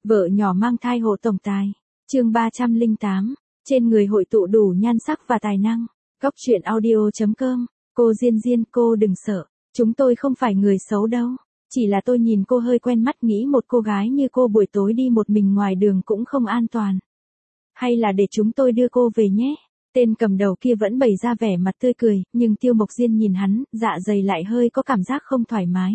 Vợ nhỏ mang thai hộ tổng tài. Chương 308. Trên người hội tụ đủ nhan sắc và tài năng. Góc truyện audio.com. Cô Diên Diên, cô đừng sợ. Chúng tôi không phải người xấu đâu. Chỉ là tôi nhìn cô hơi quen mắt, nghĩ một cô gái như cô buổi tối đi một mình ngoài đường cũng không an toàn. Hay là để chúng tôi đưa cô về nhé. Tên cầm đầu kia vẫn bày ra vẻ mặt tươi cười, nhưng Tiêu Mộc Diên nhìn hắn, dạ dày lại hơi có cảm giác không thoải mái.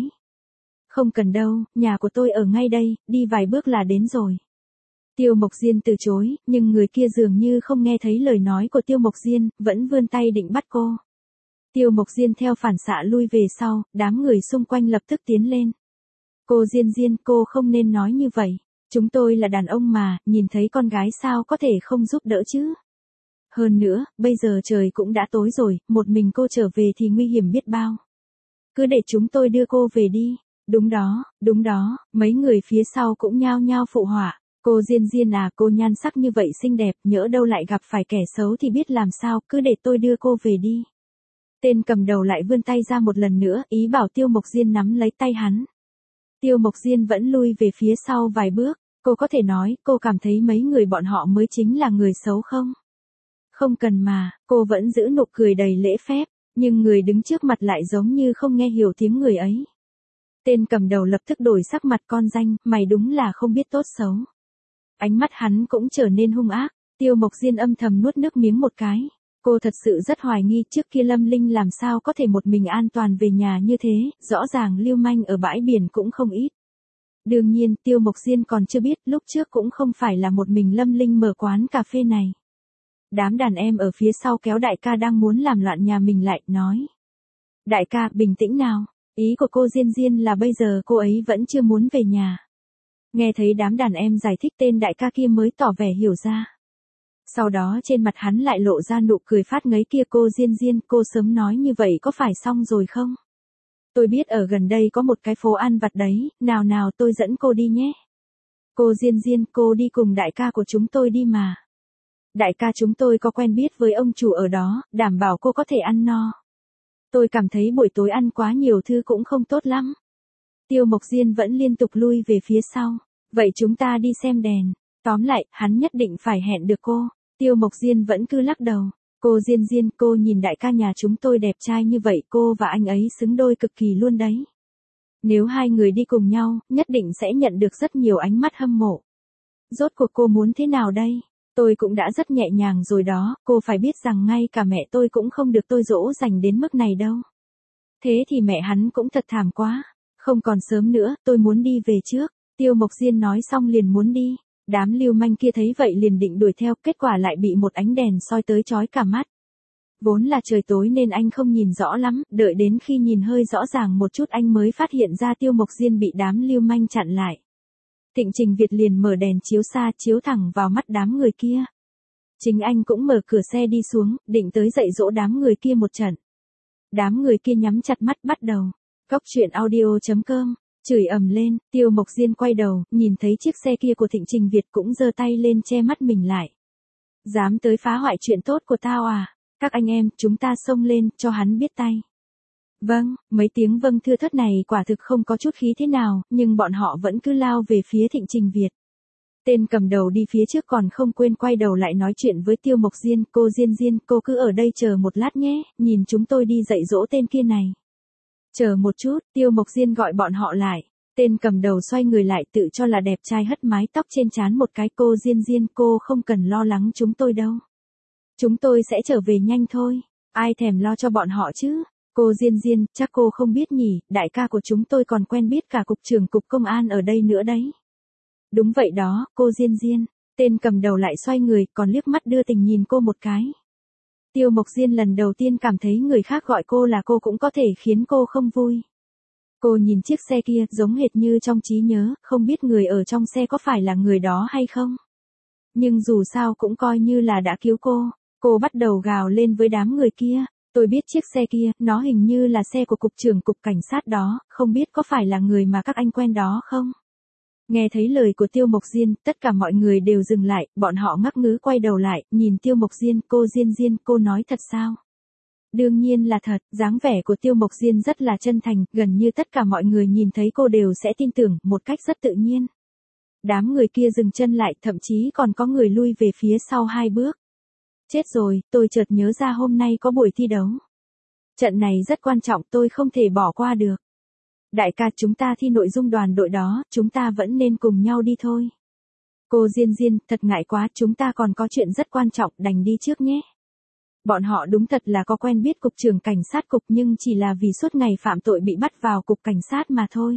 Không cần đâu, nhà của tôi ở ngay đây, đi vài bước là đến rồi. Tiêu Mộc Diên từ chối, nhưng người kia dường như không nghe thấy lời nói của Tiêu Mộc Diên, vẫn vươn tay định bắt cô. Tiêu Mộc Diên theo phản xạ lui về sau, đám người xung quanh lập tức tiến lên. Cô Diên Diên, cô không nên nói như vậy. Chúng tôi là đàn ông mà, nhìn thấy con gái sao có thể không giúp đỡ chứ. Hơn nữa, bây giờ trời cũng đã tối rồi, một mình cô trở về thì nguy hiểm biết bao. Cứ để chúng tôi đưa cô về đi. Đúng đó, mấy người phía sau cũng nhao nhao phụ họa. Cô Diên Diên à, cô nhan sắc như vậy xinh đẹp, nhỡ đâu lại gặp phải kẻ xấu thì biết làm sao, cứ để tôi đưa cô về đi. Tên cầm đầu lại vươn tay ra một lần nữa, ý bảo Tiêu Mộc Diên nắm lấy tay hắn. Tiêu Mộc Diên vẫn lui về phía sau vài bước, cô có thể nói, cô cảm thấy mấy người bọn họ mới chính là người xấu không? Không cần mà, cô vẫn giữ nụ cười đầy lễ phép, nhưng người đứng trước mặt lại giống như không nghe hiểu tiếng người ấy. Tên cầm đầu lập tức đổi sắc mặt, con danh, mày đúng là không biết tốt xấu. Ánh mắt hắn cũng trở nên hung ác. Tiêu Mộc Diên âm thầm nuốt nước miếng một cái. Cô thật sự rất hoài nghi trước kia Lâm Linh làm sao có thể một mình an toàn về nhà như thế, rõ ràng lưu manh ở bãi biển cũng không ít. Đương nhiên, Tiêu Mộc Diên còn chưa biết, lúc trước cũng không phải là một mình Lâm Linh mở quán cà phê này. Đám đàn em ở phía sau kéo đại ca đang muốn làm loạn nhà mình lại, nói. Đại ca, bình tĩnh nào. Ý của cô Diên Diên là bây giờ cô ấy vẫn chưa muốn về nhà. Nghe thấy đám đàn em giải thích, tên đại ca kia mới tỏ vẻ hiểu ra. Sau đó trên mặt hắn lại lộ ra nụ cười phát ngấy kia. Cô Diên Diên, cô sớm nói như vậy có phải xong rồi không? Tôi biết ở gần đây có một cái phố ăn vặt đấy, nào tôi dẫn cô đi nhé. Cô Diên Diên, cô đi cùng đại ca của chúng tôi đi mà. Đại ca chúng tôi có quen biết với ông chủ ở đó, đảm bảo cô có thể ăn no. Tôi cảm thấy buổi tối ăn quá nhiều thứ cũng không tốt lắm. Tiêu Mộc Diên vẫn liên tục lui về phía sau. Vậy chúng ta đi xem đèn. Tóm lại, hắn nhất định phải hẹn được cô. Tiêu Mộc Diên vẫn cứ lắc đầu. Cô Diên Diên, cô nhìn đại ca nhà chúng tôi đẹp trai như vậy, cô và anh ấy xứng đôi cực kỳ luôn đấy. Nếu hai người đi cùng nhau, nhất định sẽ nhận được rất nhiều ánh mắt hâm mộ. Rốt cuộc cô muốn thế nào đây? Tôi cũng đã rất nhẹ nhàng rồi đó, cô phải biết rằng ngay cả mẹ tôi cũng không được tôi dỗ dành đến mức này đâu. Thế thì mẹ hắn cũng thật thảm quá. Không còn sớm nữa, tôi muốn đi về trước. Tiêu Mộc Diên nói xong liền muốn đi. Đám lưu manh kia thấy vậy liền định đuổi theo, kết quả lại bị một ánh đèn soi tới chói cả mắt. Vốn là trời tối nên anh không nhìn rõ lắm, đợi đến khi nhìn hơi rõ ràng một chút anh mới phát hiện ra Tiêu Mộc Diên bị đám lưu manh chặn lại. Thịnh Trình Việt liền mở đèn chiếu xa, chiếu thẳng vào mắt đám người kia. Chính anh cũng mở cửa xe đi xuống, định tới dạy dỗ đám người kia một trận. Đám người kia nhắm chặt mắt bắt đầu. Góc truyện audio.com. Chửi ầm lên, Tiêu Mộc Diên quay đầu, nhìn thấy chiếc xe kia của Thịnh Trình Việt cũng giơ tay lên che mắt mình lại. Dám tới phá hoại chuyện tốt của tao à? Các anh em, chúng ta xông lên, cho hắn biết tay. Vâng, mấy tiếng vâng thưa thớt này quả thực không có chút khí thế nào, nhưng bọn họ vẫn cứ lao về phía Thịnh Trình Việt. Tên cầm đầu đi phía trước còn không quên quay đầu lại nói chuyện với Tiêu Mộc Diên. Cô Diên Diên, cô cứ ở đây chờ một lát nhé, nhìn chúng tôi đi dạy dỗ tên kia này. Chờ một chút, Tiêu Mộc Diên gọi bọn họ lại. Tên cầm đầu xoay người lại, tự cho là đẹp trai hất mái tóc trên trán một cái. Cô Diên Diên, cô không cần lo lắng chúng tôi đâu. Chúng tôi sẽ trở về nhanh thôi. Ai thèm lo cho bọn họ chứ? Cô Diên Diên, chắc cô không biết nhỉ, đại ca của chúng tôi còn quen biết cả cục trưởng cục công an ở đây nữa đấy. Đúng vậy đó, cô Diên Diên. Tên cầm đầu lại xoay người, còn liếc mắt đưa tình nhìn cô một cái. Tiêu Mộc Diên lần đầu tiên cảm thấy người khác gọi cô là cô cũng có thể khiến cô không vui. Cô nhìn chiếc xe kia, giống hệt như trong trí nhớ, không biết người ở trong xe có phải là người đó hay không. Nhưng dù sao cũng coi như là đã cứu cô. Cô bắt đầu gào lên với đám người kia. Tôi biết chiếc xe kia, nó hình như là xe của cục trưởng cục cảnh sát đó, không biết có phải là người mà các anh quen đó không? Nghe thấy lời của Tiêu Mộc Diên, tất cả mọi người đều dừng lại, bọn họ ngắc ngứ quay đầu lại, nhìn Tiêu Mộc Diên. Cô Diên Diên, cô nói thật sao? Đương nhiên là thật, dáng vẻ của Tiêu Mộc Diên rất là chân thành, gần như tất cả mọi người nhìn thấy cô đều sẽ tin tưởng, một cách rất tự nhiên. Đám người kia dừng chân lại, thậm chí còn có người lui về phía sau 2 bước. Chết rồi, tôi chợt nhớ ra hôm nay có buổi thi đấu. Trận này rất quan trọng, tôi không thể bỏ qua được. Đại ca, chúng ta thi nội dung đoàn đội đó, chúng ta vẫn nên cùng nhau đi thôi. Cô Diên Diên, thật ngại quá, chúng ta còn có chuyện rất quan trọng, đành đi trước nhé. Bọn họ đúng thật là có quen biết cục trưởng cảnh sát cục, nhưng chỉ là vì suốt ngày phạm tội bị bắt vào cục cảnh sát mà thôi.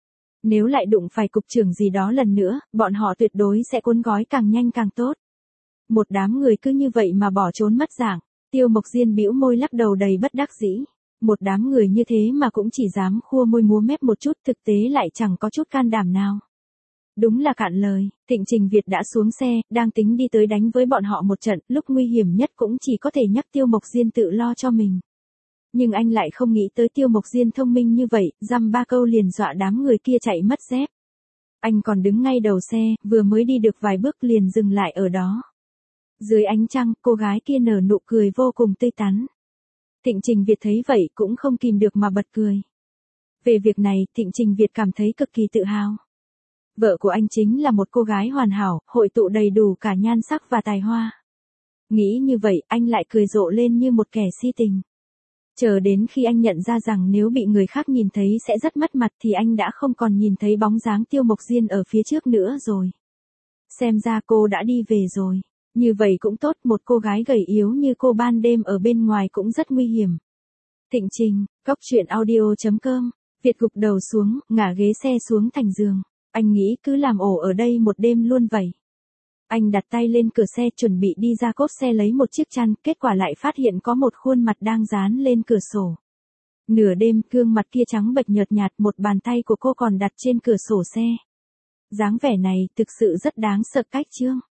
Nếu lại đụng phải cục trưởng gì đó lần nữa, bọn họ tuyệt đối sẽ cuốn gói càng nhanh càng tốt. Một đám người cứ như vậy mà bỏ trốn mất dạng. Tiêu Mộc Diên bĩu môi lắc đầu đầy bất đắc dĩ. Một đám người như thế mà cũng chỉ dám khua môi múa mép một chút, thực tế lại chẳng có chút can đảm nào. Đúng là cạn lời. Thịnh Trình Việt đã xuống xe, đang tính đi tới đánh với bọn họ một trận, lúc nguy hiểm nhất cũng chỉ có thể nhắc Tiêu Mộc Diên tự lo cho mình. Nhưng anh lại không nghĩ tới Tiêu Mộc Diên thông minh như vậy, dăm ba câu liền dọa đám người kia chạy mất dép. Anh còn đứng ngay đầu xe, vừa mới đi được vài bước liền dừng lại ở đó. Dưới ánh trăng, cô gái kia nở nụ cười vô cùng tươi tắn. Thịnh Trình Việt thấy vậy cũng không kìm được mà bật cười. Về việc này, Thịnh Trình Việt cảm thấy cực kỳ tự hào. Vợ của anh chính là một cô gái hoàn hảo, hội tụ đầy đủ cả nhan sắc và tài hoa. Nghĩ như vậy, anh lại cười rộ lên như một kẻ si tình. Chờ đến khi anh nhận ra rằng nếu bị người khác nhìn thấy sẽ rất mất mặt thì anh đã không còn nhìn thấy bóng dáng Tiêu Mộc Diên ở phía trước nữa rồi. Xem ra cô đã đi về rồi. Như vậy cũng tốt, một cô gái gầy yếu như cô ban đêm ở bên ngoài cũng rất nguy hiểm. Thịnh Trình, coctruyện.audio.com, Việt gục đầu xuống, ngả ghế xe xuống thành giường. Anh nghĩ cứ làm ổ ở đây một đêm luôn vậy. Anh đặt tay lên cửa xe chuẩn bị đi ra cốp xe lấy một chiếc chăn, kết quả lại phát hiện có một khuôn mặt đang dán lên cửa sổ. Nửa đêm, gương mặt kia trắng bệch nhợt nhạt, một bàn tay của cô còn đặt trên cửa sổ xe. Dáng vẻ này thực sự rất đáng sợ cách chương.